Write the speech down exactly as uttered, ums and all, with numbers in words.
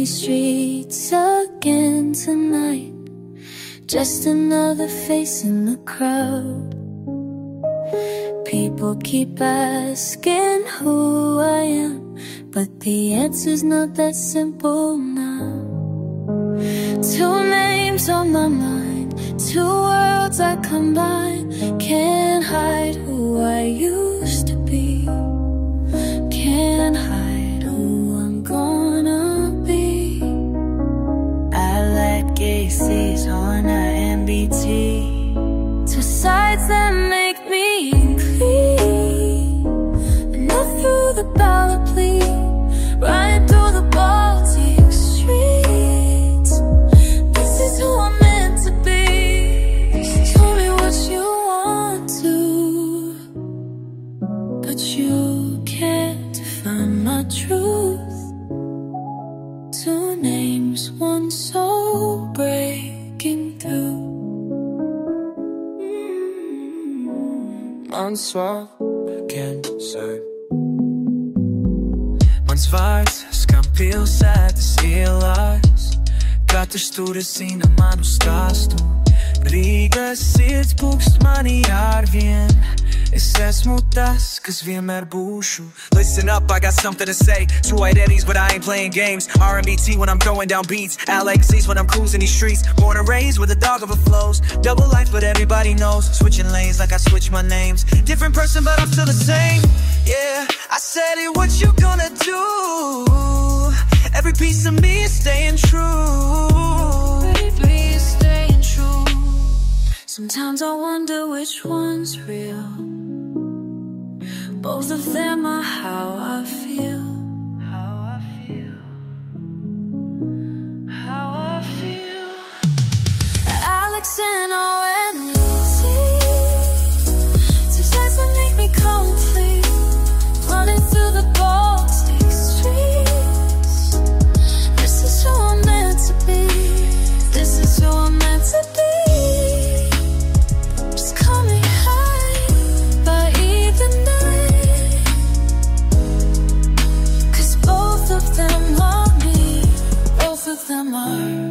these streets again tonight. Just another face in the crowd. People keep asking who I am, but the answer's not that simple now. Two names on my mind, two worlds I combine. Can't hide who I used to be. Can't hide who I'm gonna be. I like gay C's on a M B T. Two sides that make me clean. And not through the ballot plea, right through the Baltic streets. This is who I'm meant to be. Tell me what you want to, but you can't define my truth. Two names, one soul breaking through. Ansvar kan søge. Mans vārds skan pilsētas ielās. Katrs tur zina manu stāstu. Rīgas sirds pukst manī arvien. Es esmu tas, kas vienmēr būšu. Listen up, I got something to say. Two white eddies, but I ain't playing games. R and B T when I'm throwing down beats. Alex C's when I'm cruising these streets. Born and raised with a dog overflows. Double life, but everybody knows. Switching lanes like I switch my names. Different person, but I'm still the same. Yeah, I said it, what you gonna do? Every piece of me is staying true. Baby, is staying true. Sometimes I wonder which one's real. Both of them are how I feel. How I feel. How I feel. Alex and Owen Lucy. Two sides that make me complete. Running through the Baltic streets. This is who I'm meant to be. This is who I'm meant to be. Just call me high by the night. Cause both of them are me. Both of them are